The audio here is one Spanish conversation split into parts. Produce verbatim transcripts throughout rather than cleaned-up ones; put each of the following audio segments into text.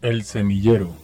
El semillero.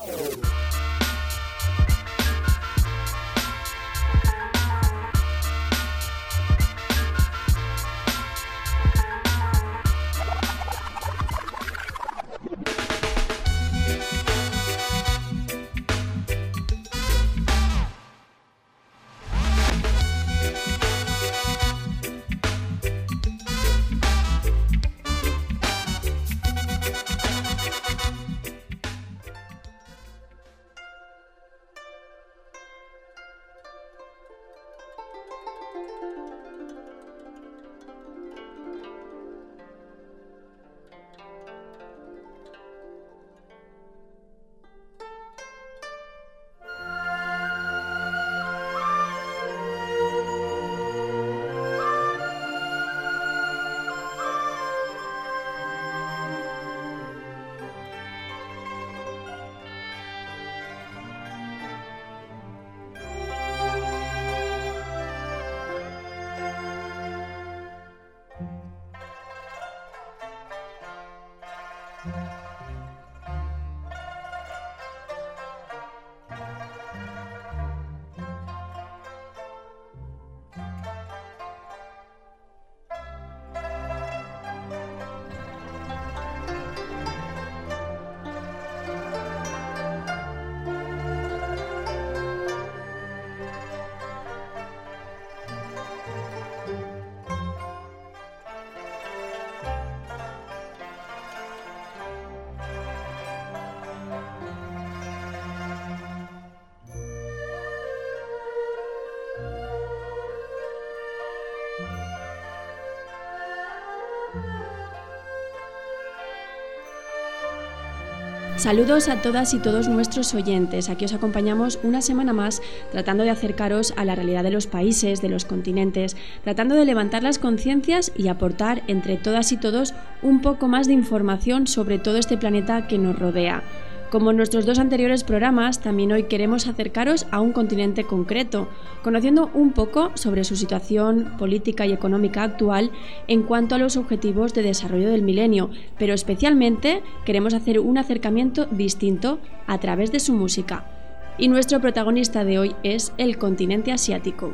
Saludos a todas y todos nuestros oyentes. Aquí os acompañamos una semana más tratando de acercaros a la realidad de los países, de los continentes, tratando de levantar las conciencias y aportar entre todas y todos un poco más de información sobre todo este planeta que nos rodea. Como en nuestros dos anteriores programas, también hoy queremos acercaros a un continente concreto, conociendo un poco sobre su situación política y económica actual en cuanto a los objetivos de desarrollo del milenio, pero especialmente queremos hacer un acercamiento distinto a través de su música. Y nuestro protagonista de hoy es el continente asiático.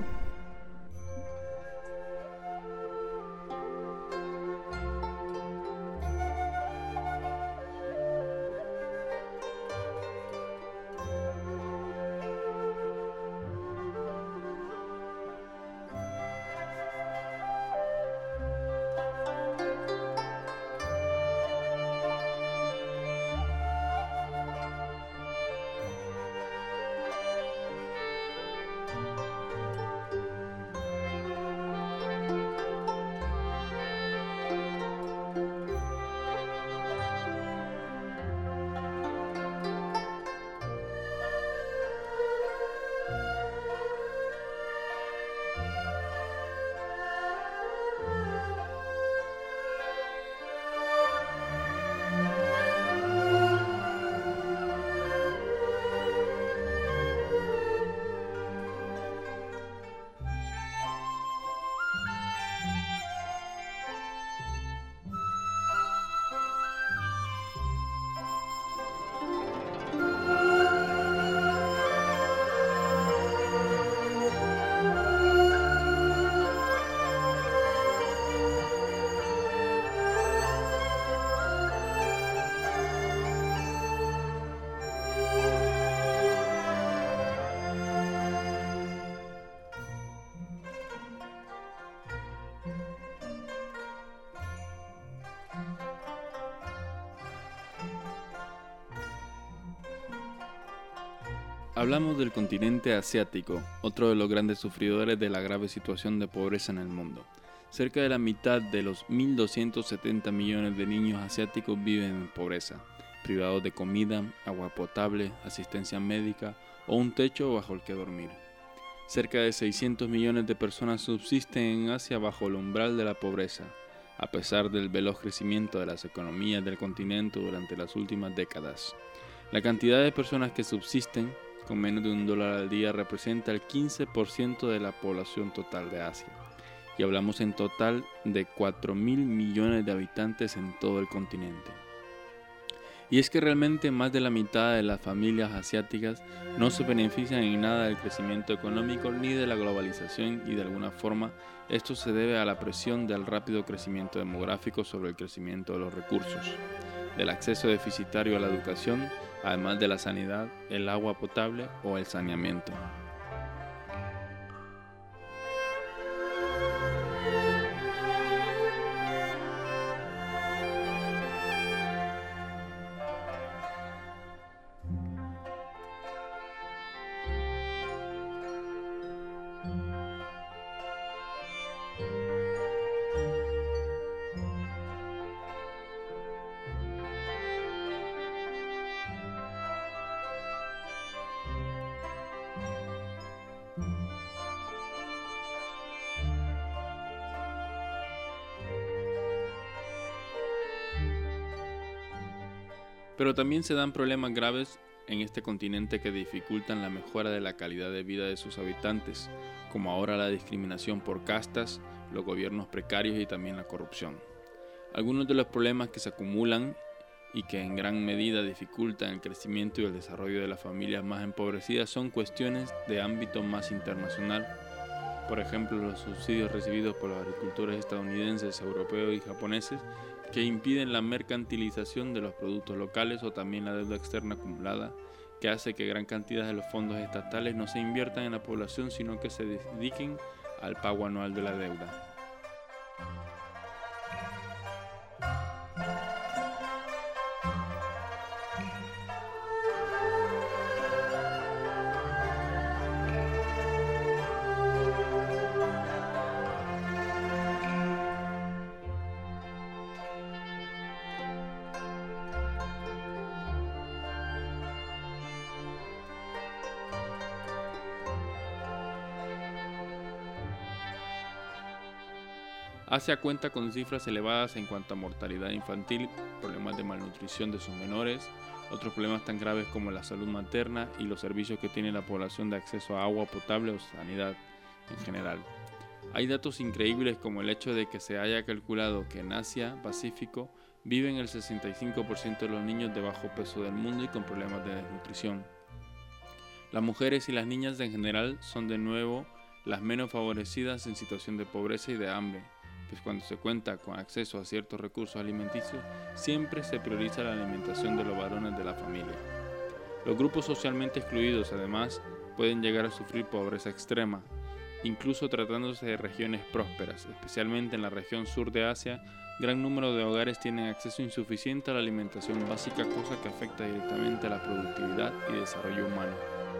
Hablamos del continente asiático, otro de los grandes sufridores de la grave situación de pobreza en el mundo. Cerca de la mitad de los mil doscientos setenta millones de niños asiáticos viven en pobreza, privados de comida, agua potable, asistencia médica o un techo bajo el que dormir. Cerca de seiscientos millones de personas subsisten en Asia bajo el umbral de la pobreza, a pesar del veloz crecimiento de las economías del continente durante las últimas décadas. La cantidad de personas que subsisten con menos de un dólar al día representa el quince por ciento de la población total de Asia. Y hablamos en total de cuatro mil millones de habitantes en todo el continente. Y es que realmente más de la mitad de las familias asiáticas no se benefician en nada del crecimiento económico ni de la globalización, y de alguna forma esto se debe a la presión del rápido crecimiento demográfico sobre el crecimiento de los recursos, del acceso deficitario a la educación, además de la sanidad, el agua potable o el saneamiento. Pero también se dan problemas graves en este continente que dificultan la mejora de la calidad de vida de sus habitantes, como ahora la discriminación por castas, los gobiernos precarios y también la corrupción. Algunos de los problemas que se acumulan y que en gran medida dificultan el crecimiento y el desarrollo de las familias más empobrecidas son cuestiones de ámbito más internacional. Por ejemplo, los subsidios recibidos por los agricultores estadounidenses, europeos y japoneses, que impiden la mercantilización de los productos locales, o también la deuda externa acumulada, que hace que gran cantidad de los fondos estatales no se inviertan en la población, sino que se dediquen al pago anual de la deuda. Asia cuenta con cifras elevadas en cuanto a mortalidad infantil, problemas de malnutrición de sus menores, otros problemas tan graves como la salud materna y los servicios que tiene la población de acceso a agua potable o sanidad en general. Hay datos increíbles como el hecho de que se haya calculado que en Asia Pacífico viven el sesenta y cinco por ciento de los niños de bajo peso del mundo y con problemas de desnutrición. Las mujeres y las niñas en general son de nuevo las menos favorecidas en situación de pobreza y de hambre, pues cuando se cuenta con acceso a ciertos recursos alimenticios, siempre se prioriza la alimentación de los varones de la familia. Los grupos socialmente excluidos, además, pueden llegar a sufrir pobreza extrema, incluso tratándose de regiones prósperas, especialmente en la región sur de Asia. Gran número de hogares tienen acceso insuficiente a la alimentación básica, cosa que afecta directamente a la productividad y desarrollo humano.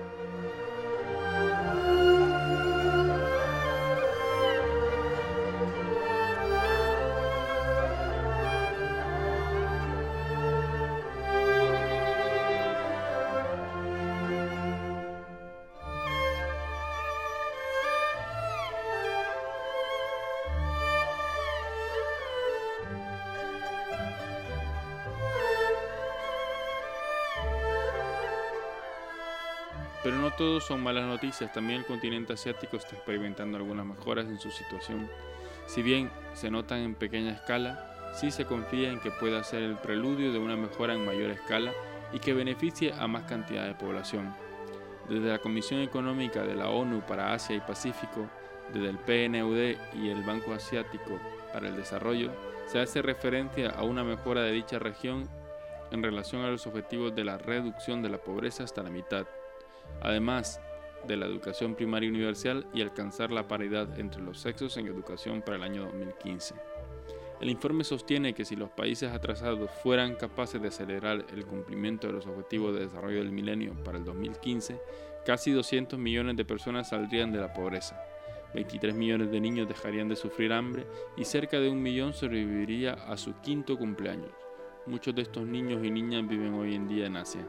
Pero no todos son malas noticias, también el continente asiático está experimentando algunas mejoras en su situación. Si bien se notan en pequeña escala, sí se confía en que pueda ser el preludio de una mejora en mayor escala y que beneficie a más cantidad de población. Desde la Comisión Económica de la ONU para Asia y Pacífico, desde el P N U D y el Banco Asiático para el Desarrollo, se hace referencia a una mejora de dicha región en relación a los objetivos de la reducción de la pobreza hasta la mitad, además de la educación primaria universal y alcanzar la paridad entre los sexos en educación para el año dos mil quince. El informe sostiene que si los países atrasados fueran capaces de acelerar el cumplimiento de los objetivos de desarrollo del milenio para el dos mil quince, casi doscientos millones de personas saldrían de la pobreza, veintitrés millones de niños dejarían de sufrir hambre y cerca de un millón sobreviviría a su quinto cumpleaños. Muchos de estos niños y niñas viven hoy en día en Asia.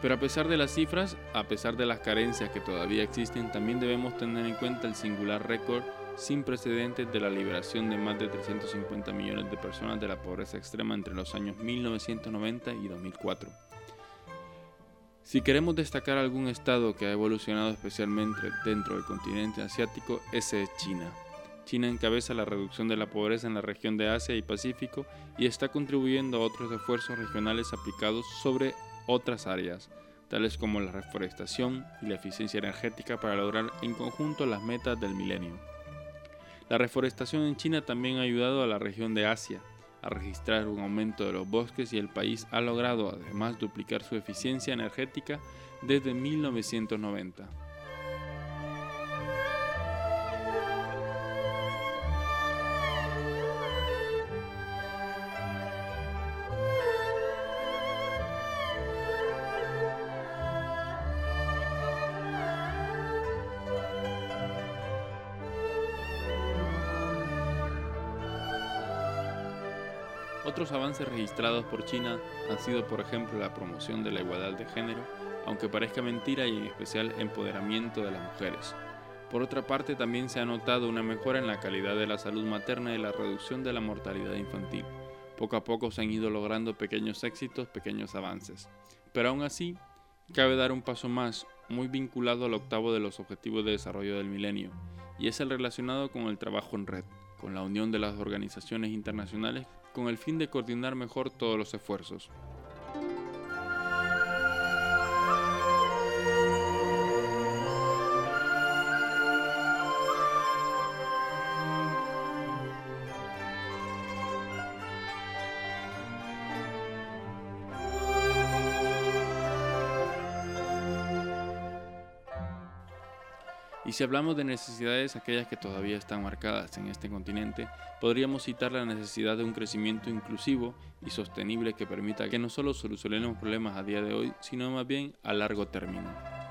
Pero a pesar de las cifras, a pesar de las carencias que todavía existen, también debemos tener en cuenta el singular récord sin precedentes de la liberación de más de trescientos cincuenta millones de personas de la pobreza extrema entre los años mil novecientos noventa y dos mil cuatro. Si queremos destacar algún estado que ha evolucionado especialmente dentro del continente asiático, ese es China. China encabeza la reducción de la pobreza en la región de Asia y Pacífico y está contribuyendo a otros esfuerzos regionales aplicados sobre otras áreas, tales como la reforestación y la eficiencia energética para lograr en conjunto las metas del milenio. La reforestación en China también ha ayudado a la región de Asia a registrar un aumento de los bosques y el país ha logrado además duplicar su eficiencia energética desde mil novecientos noventa. Otros avances registrados por China han sido, por ejemplo, la promoción de la igualdad de género, aunque parezca mentira, y en especial empoderamiento de las mujeres. Por otra parte, también se ha notado una mejora en la calidad de la salud materna y la reducción de la mortalidad infantil. Poco a poco se han ido logrando pequeños éxitos, pequeños avances. Pero aún así, cabe dar un paso más, muy vinculado al octavo de los Objetivos de Desarrollo del Milenio, y es el relacionado con el trabajo en red, con la unión de las organizaciones internacionales con el fin de coordinar mejor todos los esfuerzos. Y si hablamos de necesidades, aquellas que todavía están marcadas en este continente, podríamos citar la necesidad de un crecimiento inclusivo y sostenible que permita que no solo solucionemos problemas a día de hoy, sino más bien a largo término.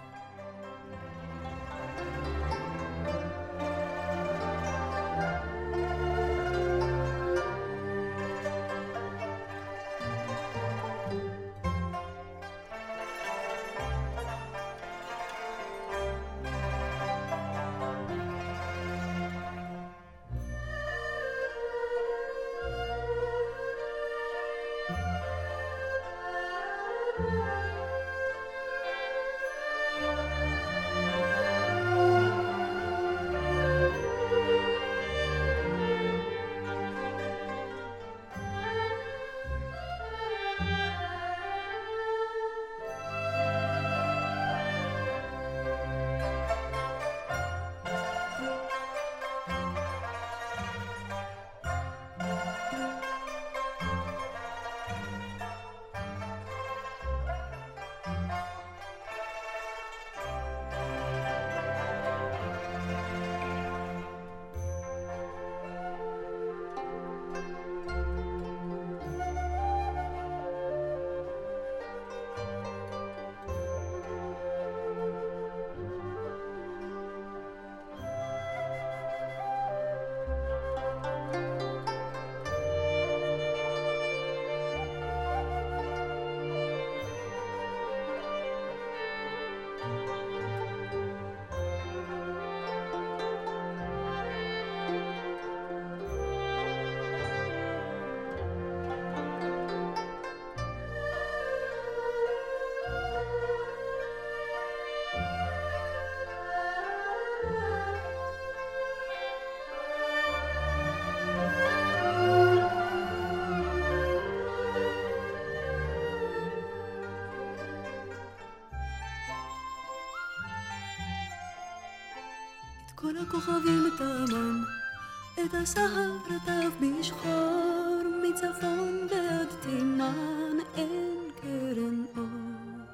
כל הכוכבים תמן, את הסהר רטף בשחור, מצפון ועד תימן אין קרן אור.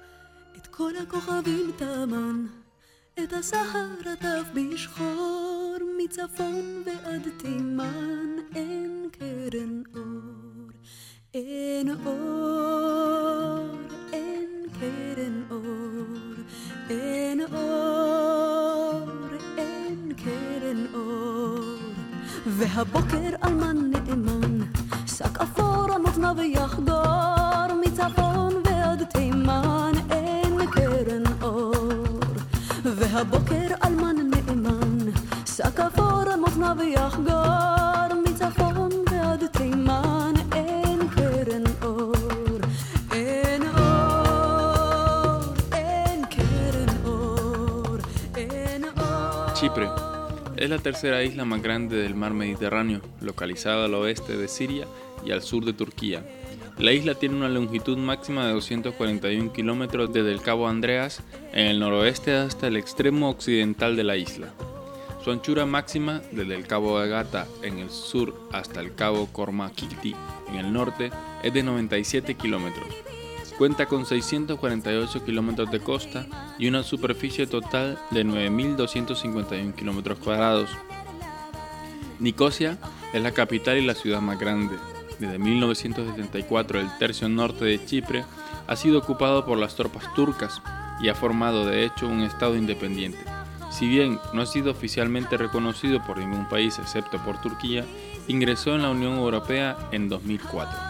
את כל הכוכבים תמן, את הסהר רטף בשחור, מצפון ועד תימן אין קרן אור. אין אור, אין קרן אור, אין אור, אין קרן אור. והבוקר אלמן נאמן, שק אפור על נותניו יחגור, מצפון ועד תימן ויחגור מצפון ועד תימן אין קרן אור אין אור אין קרן אור אין אור. Chipre es la tercera isla más grande del mar Mediterráneo, localizada al oeste de Siria y al sur de Turquía. La isla tiene una longitud máxima de doscientos cuarenta y uno kilómetros desde el Cabo Andreas en el noroeste hasta el extremo occidental de la isla. Su anchura máxima desde el Cabo de Gata en el sur hasta el Cabo Kormakiti en el norte es de noventa y siete kilómetros. Cuenta con seiscientos cuarenta y ocho kilómetros de costa y una superficie total de nueve mil doscientos cincuenta y uno kilómetros cuadrados. Nicosia es la capital y la ciudad más grande. Desde mil novecientos setenta y cuatro el tercio norte de Chipre ha sido ocupado por las tropas turcas y ha formado de hecho un estado independiente. Si bien no ha sido oficialmente reconocido por ningún país excepto por Turquía, ingresó en la Unión Europea en dos mil cuatro.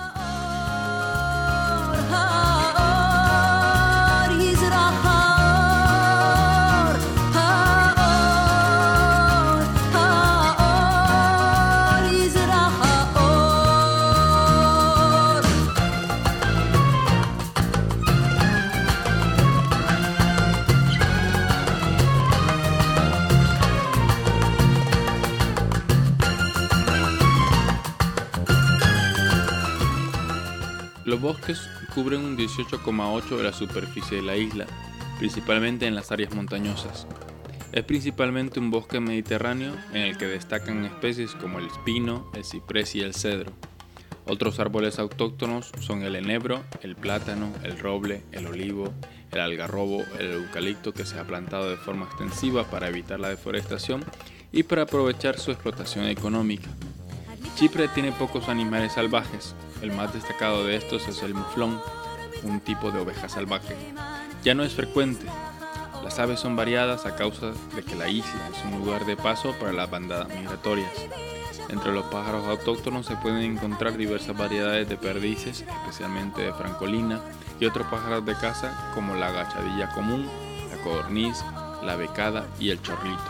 Los bosques cubren un dieciocho coma ocho por ciento de la superficie de la isla, principalmente en las áreas montañosas. Es principalmente un bosque mediterráneo en el que destacan especies como el espino, el ciprés y el cedro. Otros árboles autóctonos son el enebro, el plátano, el roble, el olivo, el algarrobo, el eucalipto que se ha plantado de forma extensiva para evitar la deforestación y para aprovechar su explotación económica. Chipre tiene pocos animales salvajes. El más destacado de estos es el muflón, un tipo de oveja salvaje. Ya no es frecuente. Las aves son variadas a causa de que la isla es un lugar de paso para las bandadas migratorias. Entre los pájaros autóctonos se pueden encontrar diversas variedades de perdices, especialmente de francolina, y otros pájaros de caza como la agachadilla común, la codorniz, la becada y el chorlito.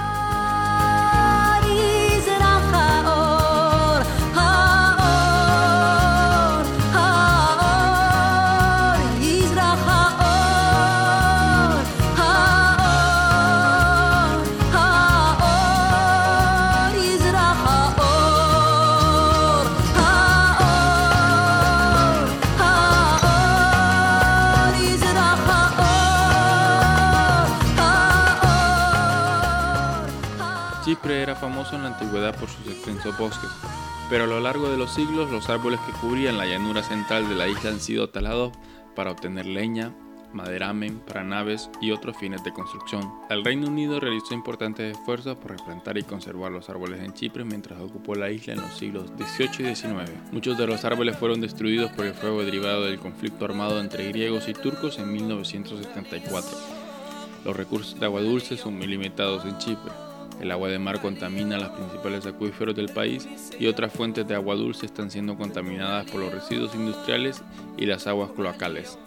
Chipre era famoso en la antigüedad por sus extensos bosques, pero a lo largo de los siglos los árboles que cubrían la llanura central de la isla han sido talados para obtener leña, maderamen para naves y otros fines de construcción. El Reino Unido realizó importantes esfuerzos por replantar y conservar los árboles en Chipre mientras ocupó la isla en los siglos dieciocho y diecinueve. Muchos de los árboles fueron destruidos por el fuego derivado del conflicto armado entre griegos y turcos en mil novecientos setenta y cuatro. Los recursos de agua dulce son muy limitados en Chipre. El agua de mar contamina los principales acuíferos del país y otras fuentes de agua dulce están siendo contaminadas por los residuos industriales y las aguas cloacales.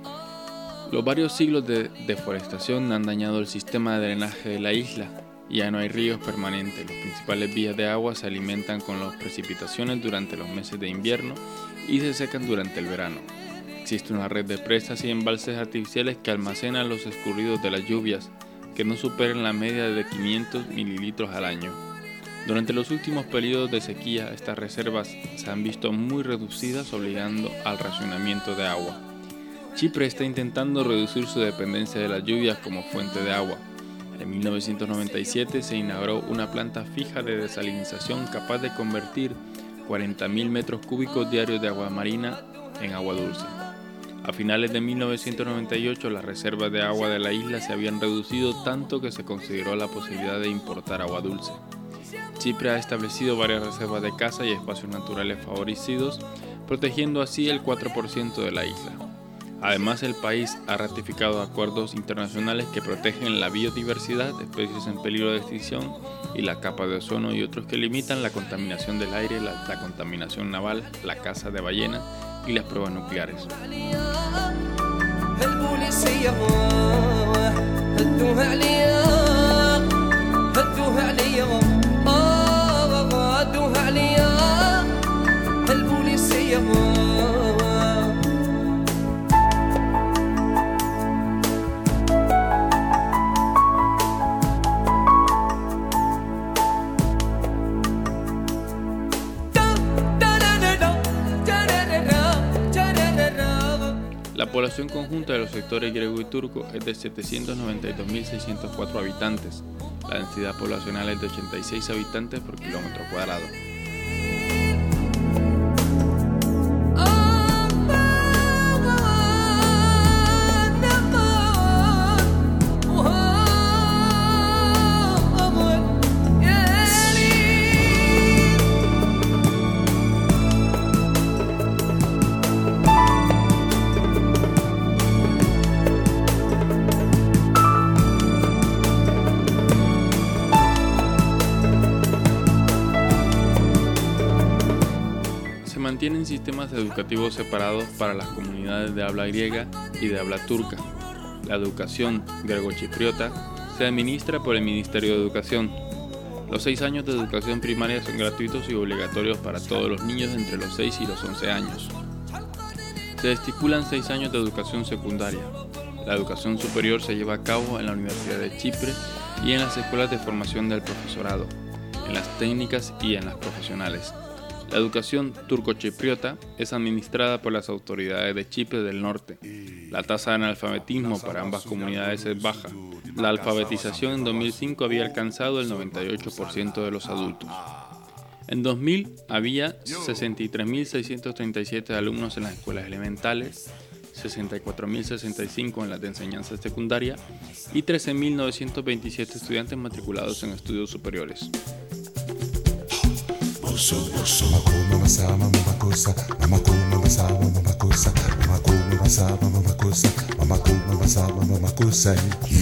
Los varios siglos de deforestación han dañado el sistema de drenaje de la isla y ya no hay ríos permanentes. Las principales vías de agua se alimentan con las precipitaciones durante los meses de invierno y se secan durante el verano. Existe una red de presas y embalses artificiales que almacenan los escurridos de las lluvias, que no superen la media de quinientos mililitros al año. Durante los últimos periodos de sequía, estas reservas se han visto muy reducidas, obligando al racionamiento de agua. Chipre está intentando reducir su dependencia de las lluvias como fuente de agua. En mil novecientos noventa y siete se inauguró una planta fija de desalinización capaz de convertir cuarenta mil metros cúbicos diarios de agua marina en agua dulce. A finales de mil novecientos noventa y ocho, las reservas de agua de la isla se habían reducido tanto que se consideró la posibilidad de importar agua dulce. Chipre ha establecido varias reservas de caza y espacios naturales favorecidos, protegiendo así el cuatro por ciento de la isla. Además, el país ha ratificado acuerdos internacionales que protegen la biodiversidad, especies en peligro de extinción y la capa de ozono, y otros que limitan la contaminación del aire, la, la contaminación naval, la caza de ballenas y las pruebas nucleares. هدوها عليا هدوها عليا La población conjunta de los sectores griego y turco es de setecientos noventa y dos mil seiscientos cuatro habitantes. La densidad poblacional es de ochenta y seis habitantes por kilómetro cuadrado. Mantienen sistemas educativos separados para las comunidades de habla griega y de habla turca. La educación grego-chipriota se administra por el Ministerio de Educación. Los seis años de educación primaria son gratuitos y obligatorios para todos los niños entre los seis y los once años. Se estipulan seis años de educación secundaria. La educación superior se lleva a cabo en la Universidad de Chipre y en las escuelas de formación del profesorado, en las técnicas y en las profesionales. La educación turco-chipriota es administrada por las autoridades de Chipre del Norte. La tasa de analfabetismo para ambas comunidades es baja. La alfabetización en dos mil cinco había alcanzado el noventa y ocho por ciento de los adultos. En dos mil había sesenta y tres mil seiscientos treinta y siete alumnos en las escuelas elementales, sesenta y cuatro mil sesenta y cinco en las de enseñanza secundaria y trece mil novecientos veintisiete estudiantes matriculados en estudios superiores. Mama masaba mama cosa, mama kuma masaba mama cosa, mama kuma masaba mama cosa, mama kuma masaba mama cosa.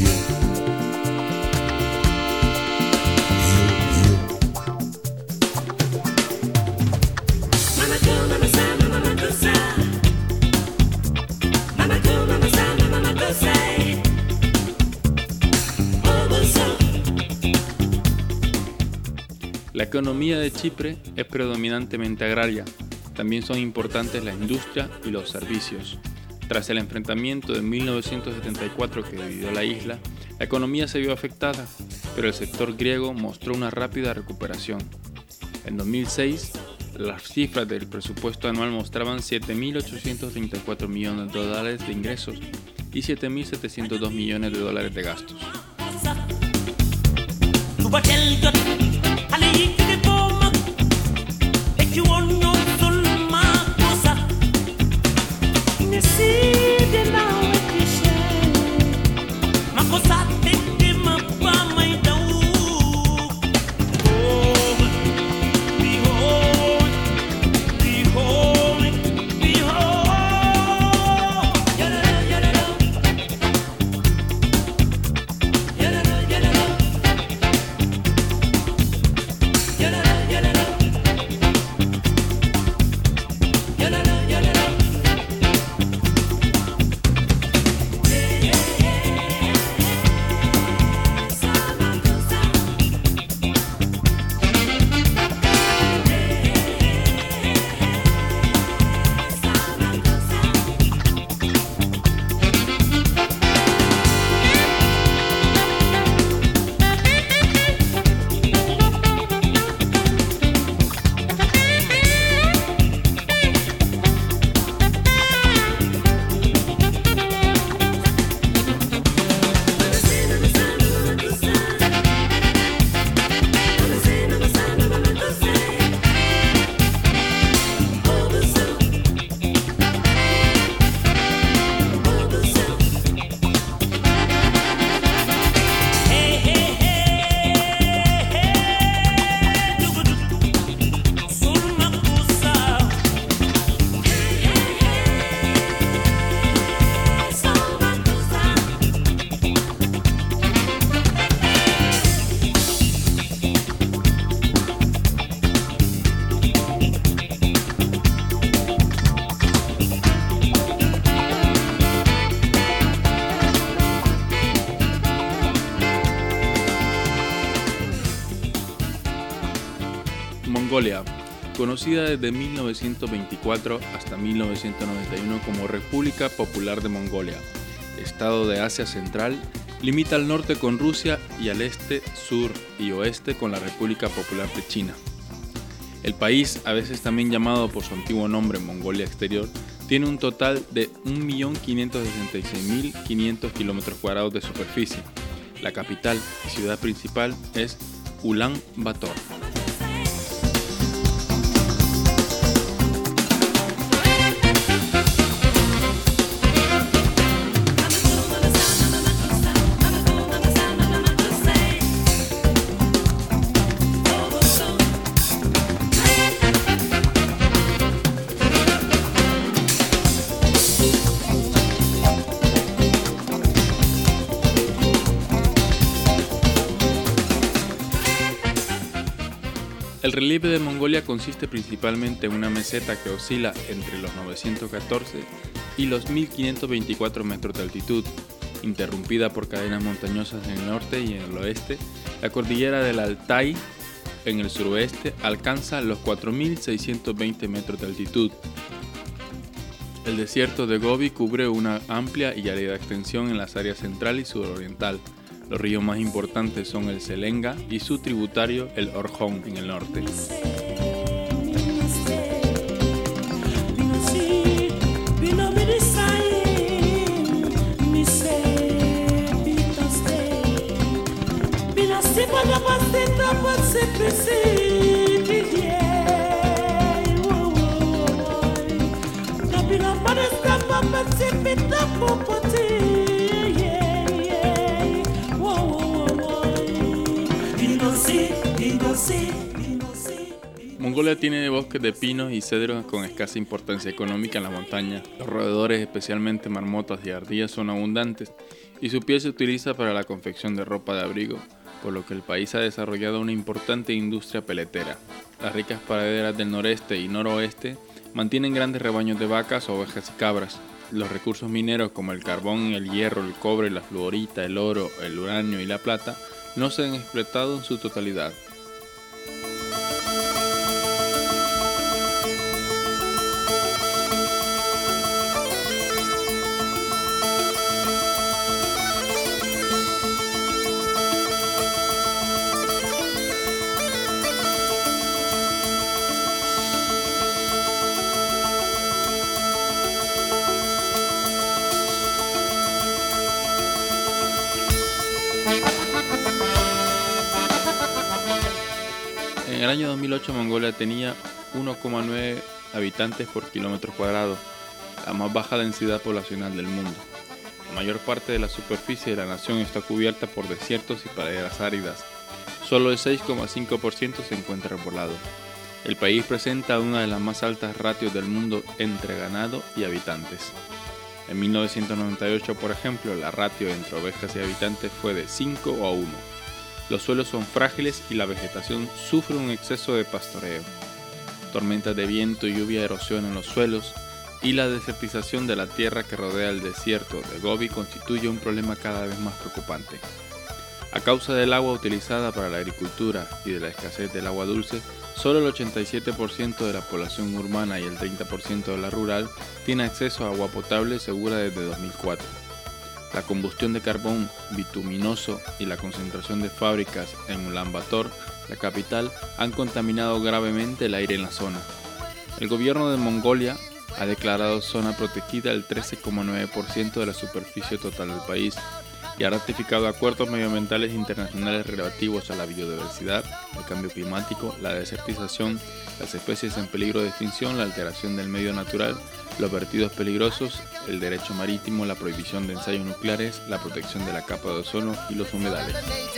La economía de Chipre es predominantemente agraria. También son importantes la industria y los servicios. Tras el enfrentamiento de mil novecientos setenta y cuatro que dividió la isla, la economía se vio afectada, pero el sector griego mostró una rápida recuperación. En dos mil seis, las cifras del presupuesto anual mostraban siete mil ochocientos treinta y cuatro millones de dólares de ingresos y siete mil setecientos dos millones de dólares de gastos. Mongolia, conocida desde mil novecientos veinticuatro hasta mil novecientos noventa y uno como República Popular de Mongolia, estado de Asia Central, limita al norte con Rusia y al este, sur y oeste con la República Popular de China. El país, a veces también llamado por su antiguo nombre Mongolia Exterior, Tiene un total de un millón quinientos sesenta y seis mil quinientos kilómetros cuadrados de superficie. La capital y ciudad principal es Ulan Bator. El relieve de Mongolia consiste principalmente en una meseta que oscila entre los novecientos catorce y los mil quinientos veinticuatro metros de altitud, interrumpida por cadenas montañosas en el norte y en el oeste. La cordillera del Altai en el suroeste alcanza los cuatro mil seiscientos veinte metros de altitud. El desierto de Gobi cubre una amplia y árida extensión en las áreas central y suroriental. Los ríos más importantes son el Selenga y su tributario el Orkhon en el norte. Mongolia tiene bosques de pinos y cedros con escasa importancia económica en las montañas. Los roedores, especialmente marmotas y ardillas, son abundantes y su piel se utiliza para la confección de ropa de abrigo, por lo que el país ha desarrollado una importante industria peletera. Las ricas praderas del noreste y noroeste mantienen grandes rebaños de vacas, ovejas y cabras. Los recursos mineros como el carbón, el hierro, el cobre, la fluorita, el oro, el uranio y la plata no se han explotado en su totalidad. En el año dos mil ocho Mongolia tenía uno coma nueve habitantes por kilómetro cuadrado, la más baja densidad poblacional del mundo. La mayor parte de la superficie de la nación está cubierta por desiertos y praderas áridas. Solo el seis coma cinco por ciento se encuentra poblado. El país presenta una de las más altas ratios del mundo entre ganado y habitantes. En mil novecientos noventa y ocho, por ejemplo, la ratio entre ovejas y habitantes fue de cinco a uno. Los suelos son frágiles y la vegetación sufre un exceso de pastoreo. Tormentas de viento y lluvia erosionan los suelos y la desertización de la tierra que rodea el desierto de Gobi constituye un problema cada vez más preocupante. A causa del agua utilizada para la agricultura y de la escasez del agua dulce, solo el ochenta y siete por ciento de la población urbana y el treinta por ciento de la rural tiene acceso a agua potable segura desde dos mil cuatro. La combustión de carbón bituminoso y la concentración de fábricas en Ulan Bator, la capital, han contaminado gravemente el aire en la zona. El gobierno de Mongolia ha declarado zona protegida el trece coma nueve por ciento de la superficie total del país y ha ratificado acuerdos medioambientales internacionales relativos a la biodiversidad, el cambio climático, la desertización, las especies en peligro de extinción, la alteración del medio natural, los vertidos peligrosos, el derecho marítimo, la prohibición de ensayos nucleares, la protección de la capa de ozono y los humedales.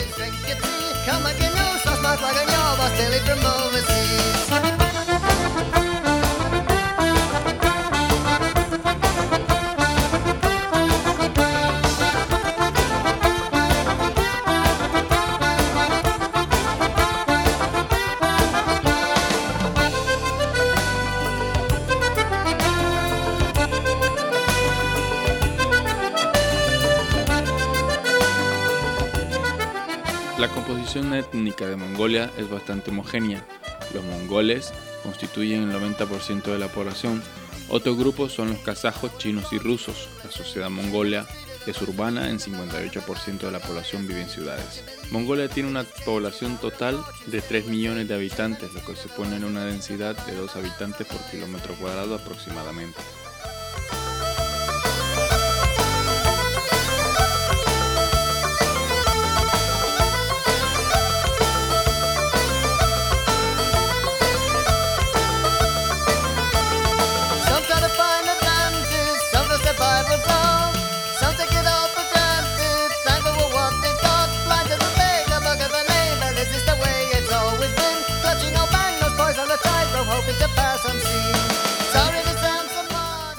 La composición étnica de Mongolia es bastante homogénea. Los mongoles constituyen el noventa por ciento de la población. Otros grupos son los kazajos, chinos y rusos. La sociedad mongolia es urbana, en cincuenta y ocho por ciento de la población vive en ciudades. Mongolia tiene una población total de tres millones de habitantes, lo que supone una densidad de dos habitantes por kilómetro cuadrado aproximadamente.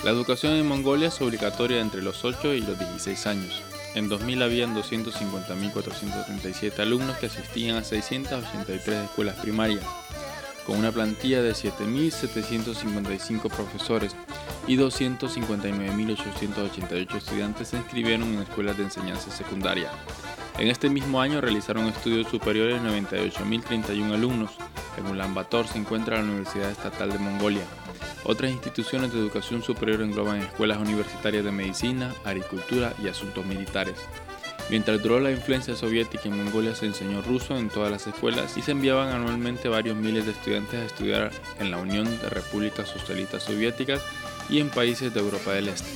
La educación en Mongolia es obligatoria entre los ocho y los dieciséis años. En dos mil habían doscientos cincuenta mil cuatrocientos treinta y siete alumnos que asistían a seiscientas ochenta y tres escuelas primarias, con una plantilla de siete mil setecientos cincuenta y cinco profesores y doscientos cincuenta y nueve mil ochocientos ochenta y ocho estudiantes se inscribieron en escuelas de enseñanza secundaria. En este mismo año realizaron estudios superiores noventa y ocho mil treinta y uno alumnos. En Ulaanbaatar se encuentra la Universidad Estatal de Mongolia. Otras instituciones de educación superior engloban escuelas universitarias de medicina, agricultura y asuntos militares. Mientras duró la influencia soviética en Mongolia se enseñó ruso en todas las escuelas y se enviaban anualmente varios miles de estudiantes a estudiar en la Unión de Repúblicas Socialistas Soviéticas y en países de Europa del Este.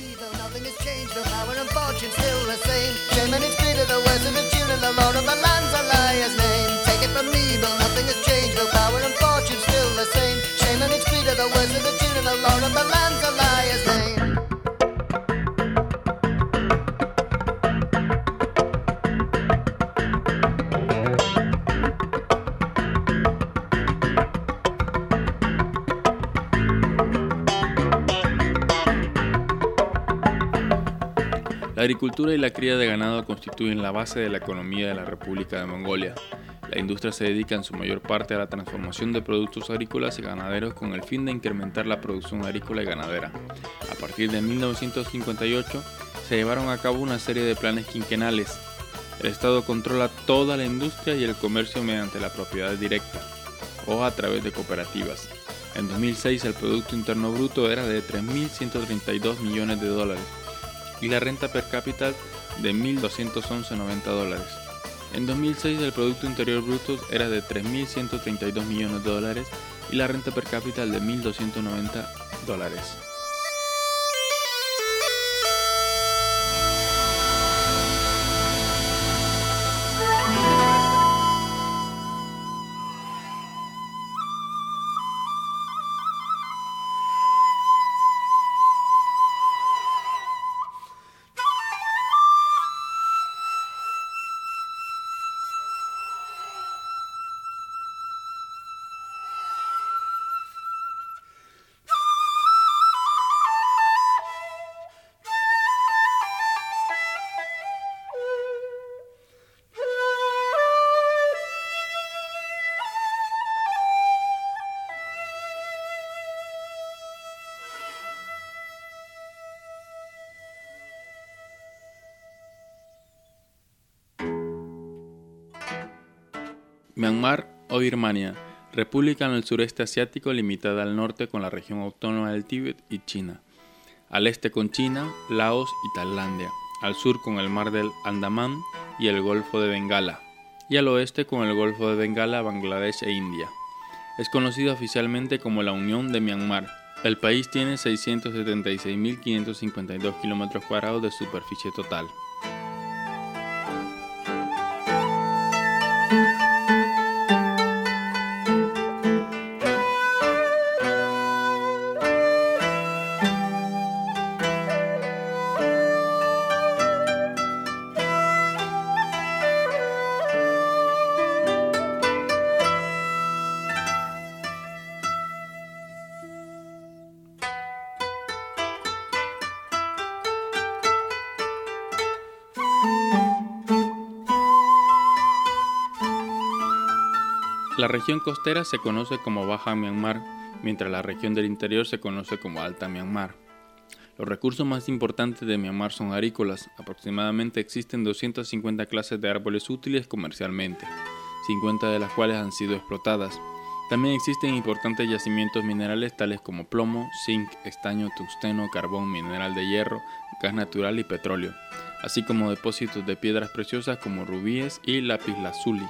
La agricultura y la cría de ganado constituyen la base de la economía de la República de Mongolia. La industria se dedica en su mayor parte a la transformación de productos agrícolas y ganaderos con el fin de incrementar la producción agrícola y ganadera. A partir de mil novecientos cincuenta y ocho se llevaron a cabo una serie de planes quinquenales. El Estado controla toda la industria y el comercio mediante la propiedad directa o a través de cooperativas. En dos mil seis el Producto Interno Bruto era de tres mil ciento treinta y dos millones de dólares. Y la renta per cápita de mil doscientos once coma noventa dólares. En dos mil seis el Producto Interior Bruto era de tres mil ciento treinta y dos millones de dólares y la renta per cápita de mil doscientos noventa dólares. Myanmar o Birmania, república en el sureste asiático limitada al norte con la región autónoma del Tíbet y China, al este con China, Laos y Tailandia, al sur con el mar del Andamán y el Golfo de Bengala, y al oeste con el Golfo de Bengala, Bangladesh e India. Es conocida oficialmente como la Unión de Myanmar. El país tiene seiscientos setenta y seis mil quinientos cincuenta y dos kilómetros cuadrados de superficie total. La región costera se conoce como Baja Myanmar, mientras la región del interior se conoce como Alta Myanmar. Los recursos más importantes de Myanmar son agrícolas. Aproximadamente existen doscientas cincuenta clases de árboles útiles comercialmente, cincuenta de las cuales han sido explotadas. También existen importantes yacimientos minerales tales como plomo, zinc, estaño, tungsteno, carbón, mineral de hierro, gas natural y petróleo, así como depósitos de piedras preciosas como rubíes y lapislázuli.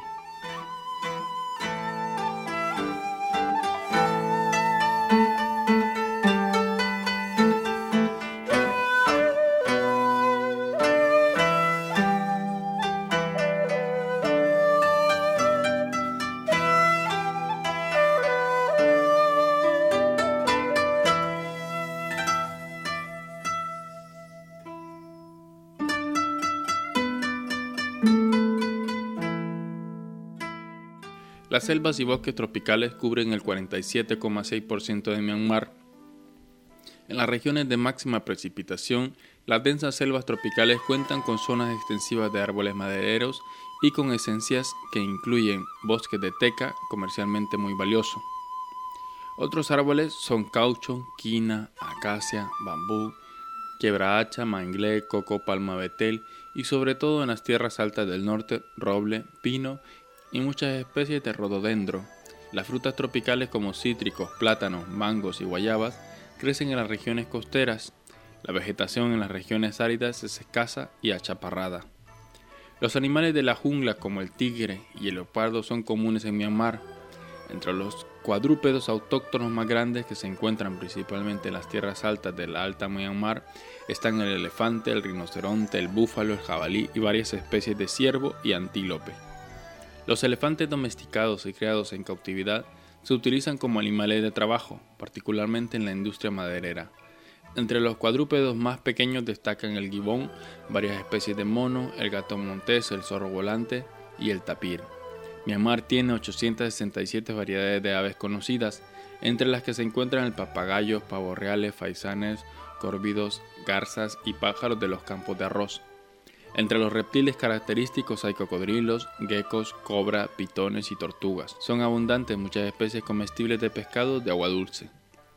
Las selvas y bosques tropicales cubren el cuarenta y siete coma seis por ciento de Myanmar. En las regiones de máxima precipitación, las densas selvas tropicales cuentan con zonas extensivas de árboles madereros y con esencias que incluyen bosques de teca, comercialmente muy valioso. Otros árboles son caucho, quina, acacia, bambú, quebrahacha, manglé, coco, palma, betel y sobre todo en las tierras altas del norte, roble, pino y muchas especies de rododendro. Las frutas tropicales como cítricos, plátanos, mangos y guayabas crecen en las regiones costeras. La vegetación en las regiones áridas es escasa y achaparrada. Los animales de la jungla como el tigre y el leopardo son comunes en Myanmar. Entre los cuadrúpedos autóctonos más grandes que se encuentran principalmente en las tierras altas de la Alta Myanmar están el elefante, el rinoceronte, el búfalo, el jabalí y varias especies de ciervo y antílope. Los elefantes domesticados y criados en cautividad se utilizan como animales de trabajo, particularmente en la industria maderera. Entre los cuadrúpedos más pequeños destacan el gibón, varias especies de mono, el gato montés, el zorro volante y el tapir. Myanmar tiene ochocientas sesenta y siete variedades de aves conocidas, entre las que se encuentran el papagayo, pavos reales, faisanes, córvidos, garzas y pájaros de los campos de arroz. Entre los reptiles característicos hay cocodrilos, geckos, cobra, pitones y tortugas. Son abundantes muchas especies comestibles de pescado de agua dulce.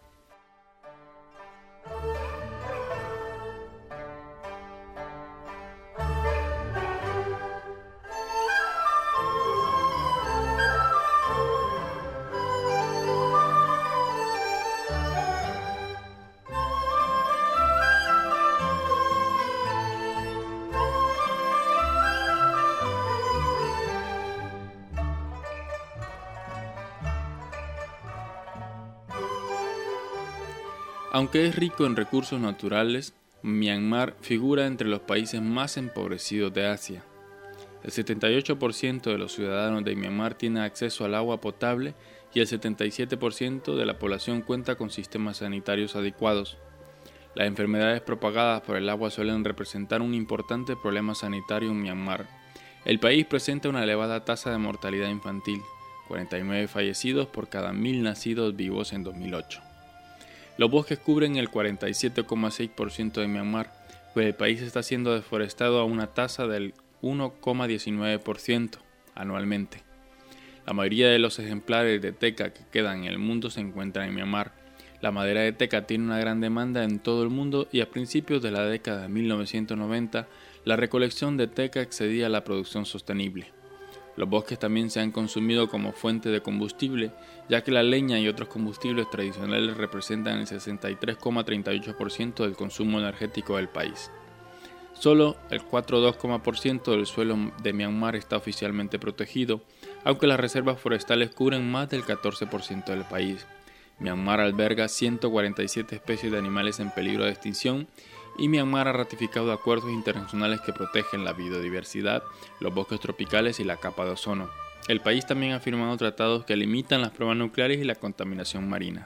Aunque es rico en recursos naturales, Myanmar figura entre los países más empobrecidos de Asia. El setenta y ocho por ciento de los ciudadanos de Myanmar tiene acceso al agua potable y el setenta y siete por ciento de la población cuenta con sistemas sanitarios adecuados. Las enfermedades propagadas por el agua suelen representar un importante problema sanitario en Myanmar. El país presenta una elevada tasa de mortalidad infantil, cuarenta y nueve fallecidos por cada mil nacidos vivos en dos mil ocho. Los bosques cubren el cuarenta y siete coma seis por ciento de Myanmar, pues el país está siendo deforestado a una tasa del uno coma diecinueve por ciento anualmente. La mayoría de los ejemplares de teca que quedan en el mundo se encuentran en Myanmar. La madera de teca tiene una gran demanda en todo el mundo y a principios de la década de mil novecientos noventa la recolección de teca excedía la producción sostenible. Los bosques también se han consumido como fuente de combustible, ya que la leña y otros combustibles tradicionales representan el sesenta y tres coma treinta y ocho por ciento del consumo energético del país. Solo el cuatro coma dos por ciento del suelo de Myanmar está oficialmente protegido, aunque las reservas forestales cubren más del catorce por ciento del país. Myanmar alberga ciento cuarenta y siete especies de animales en peligro de extinción y Myanmar ha ratificado acuerdos internacionales que protegen la biodiversidad, los bosques tropicales y la capa de ozono. El país también ha firmado tratados que limitan las pruebas nucleares y la contaminación marina.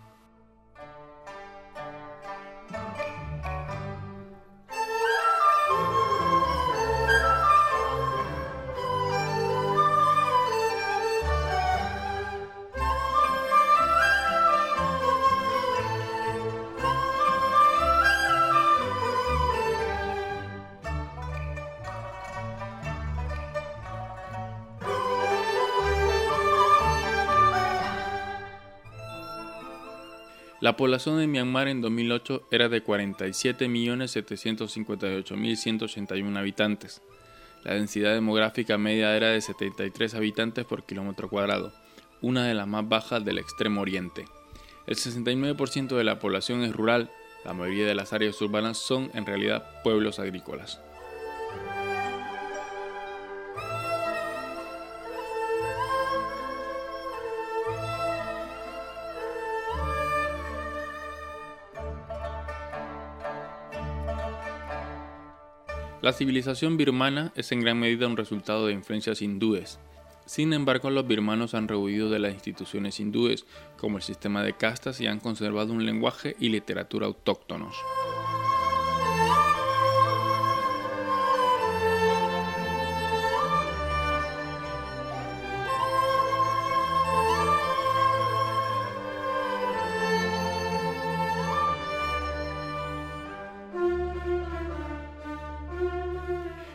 La población de Myanmar en dos mil ocho era de cuarenta y siete millones setecientos cincuenta y ocho mil ciento ochenta y uno habitantes. La densidad demográfica media era de setenta y tres habitantes por kilómetro cuadrado, una de las más bajas del Extremo Oriente. El sesenta y nueve por ciento de la población es rural, la mayoría de las áreas urbanas son en realidad pueblos agrícolas. La civilización birmana es en gran medida un resultado de influencias hindúes. Sin embargo, los birmanos han rehuido de las instituciones hindúes, como el sistema de castas, y han conservado un lenguaje y literatura autóctonos.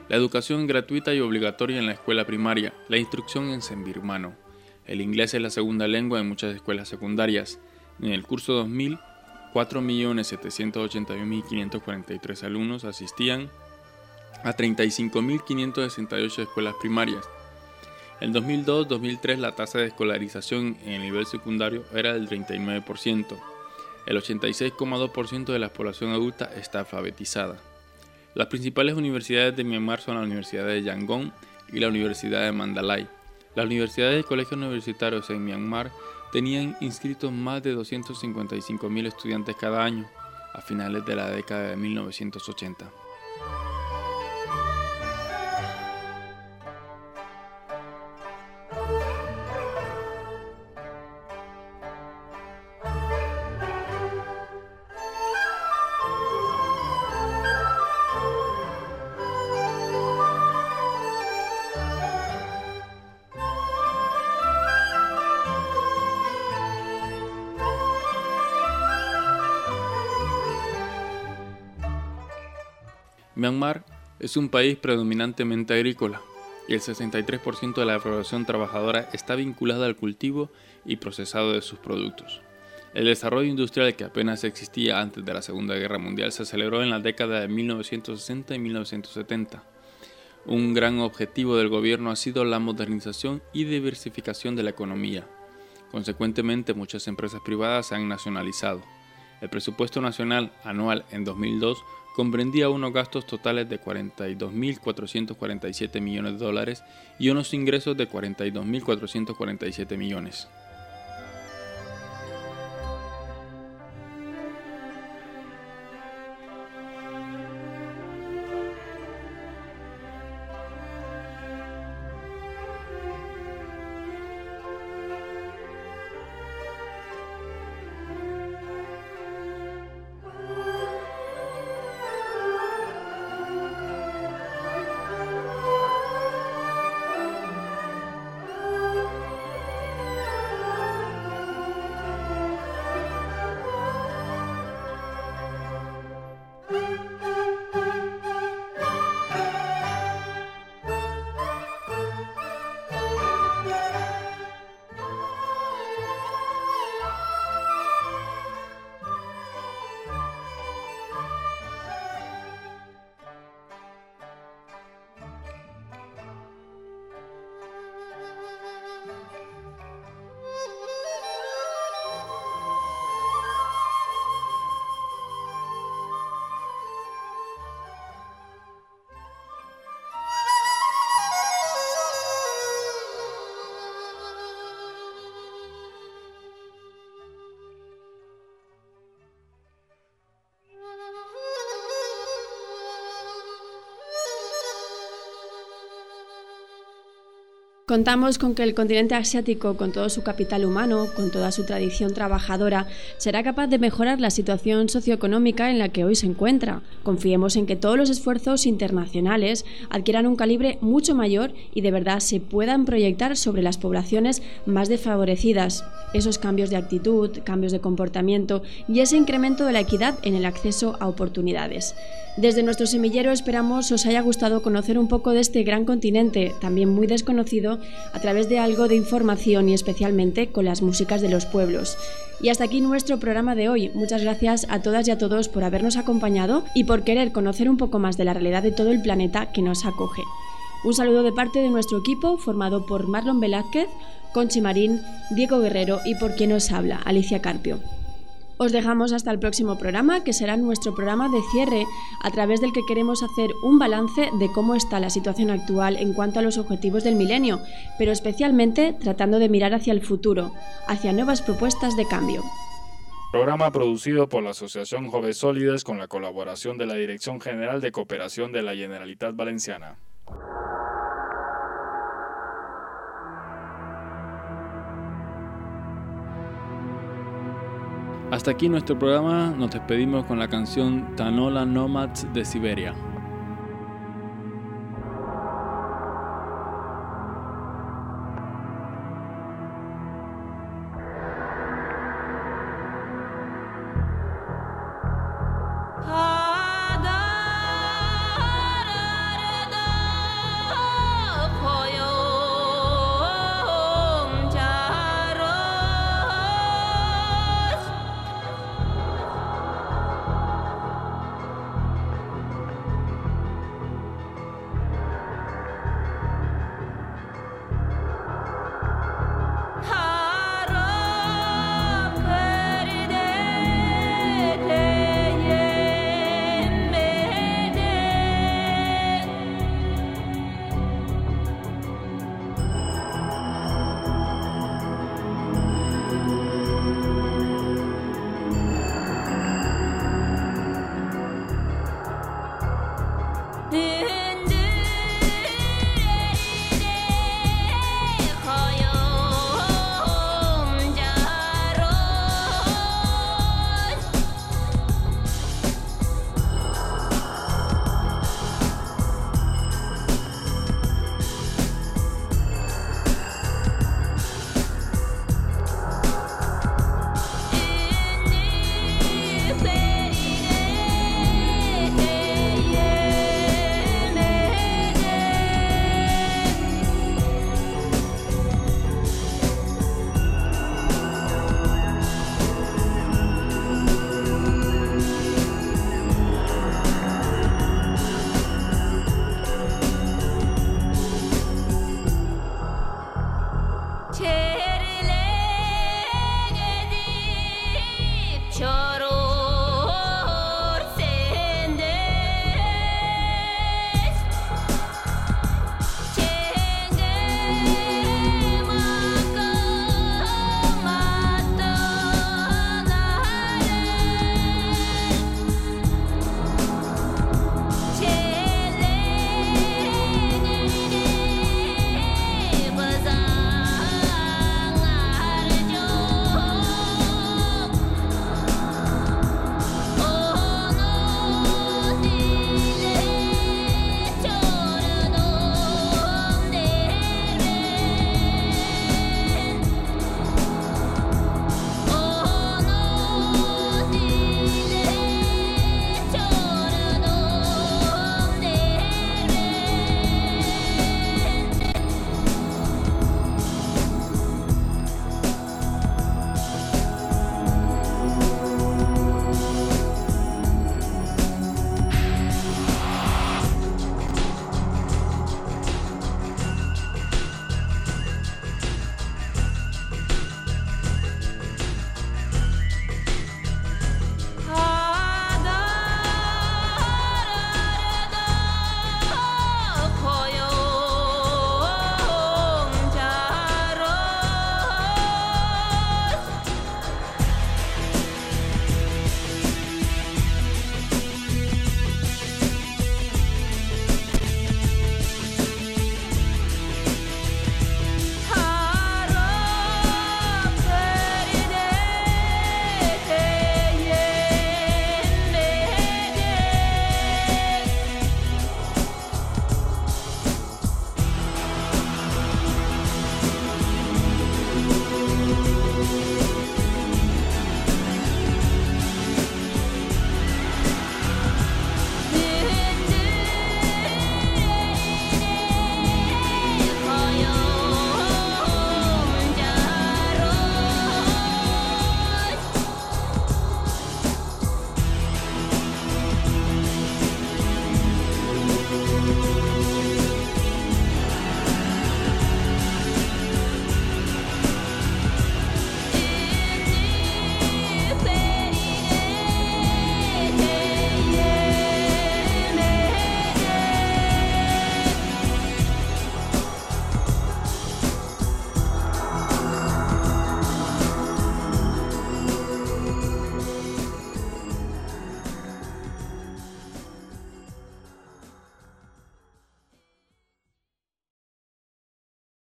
La educación es gratuita y obligatoria en la escuela primaria, la instrucción es en birmano. El inglés es la segunda lengua en muchas escuelas secundarias. En el curso dos mil, cuatro millones setecientos ochenta y un mil quinientos cuarenta y tres alumnos asistían a treinta y cinco mil quinientas sesenta y ocho escuelas primarias. En dos mil dos dos mil tres la tasa de escolarización en el nivel secundario era del treinta y nueve por ciento. El ochenta y seis coma dos por ciento de la población adulta está alfabetizada. Las principales universidades de Myanmar son la Universidad de Yangon y la Universidad de Mandalay. Las universidades y colegios universitarios en Myanmar tenían inscritos más de doscientos cincuenta y cinco mil estudiantes cada año, a finales de la década de mil novecientos ochenta. Myanmar es un país predominantemente agrícola y el sesenta y tres por ciento de la población trabajadora está vinculada al cultivo y procesado de sus productos. El desarrollo industrial que apenas existía antes de la Segunda Guerra Mundial se aceleró en la década de mil novecientos sesenta y mil novecientos setenta. Un gran objetivo del gobierno ha sido la modernización y diversificación de la economía. Consecuentemente, muchas empresas privadas se han nacionalizado. El presupuesto nacional anual en dos mil dos comprendía unos gastos totales de cuarenta y dos mil cuatrocientos cuarenta y siete millones de dólares y unos ingresos de cuarenta y dos mil cuatrocientos cuarenta y siete millones. Contamos con que el continente asiático, con todo su capital humano, con toda su tradición trabajadora, será capaz de mejorar la situación socioeconómica en la que hoy se encuentra. Confiemos en que todos los esfuerzos internacionales adquieran un calibre mucho mayor y de verdad se puedan proyectar sobre las poblaciones más desfavorecidas. Esos cambios de actitud, cambios de comportamiento y ese incremento de la equidad en el acceso a oportunidades. Desde nuestro semillero esperamos os haya gustado conocer un poco de este gran continente, también muy desconocido, a través de algo de información y especialmente con las músicas de los pueblos. Y hasta aquí nuestro programa de hoy. Muchas gracias a todas y a todos por habernos acompañado y por querer conocer un poco más de la realidad de todo el planeta que nos acoge. Un saludo de parte de nuestro equipo formado por Marlon Velázquez, Conchi Marín, Diego Guerrero y por quien os habla, Alicia Carpio. Os dejamos hasta el próximo programa, que será nuestro programa de cierre, a través del que queremos hacer un balance de cómo está la situación actual en cuanto a los objetivos del milenio, pero especialmente tratando de mirar hacia el futuro, hacia nuevas propuestas de cambio. Programa producido por la Asociación Joves Sólides con la colaboración de la Dirección General de Cooperación de la Generalitat Valenciana. Hasta aquí nuestro programa, nos despedimos con la canción Tanola Nomads de Siberia.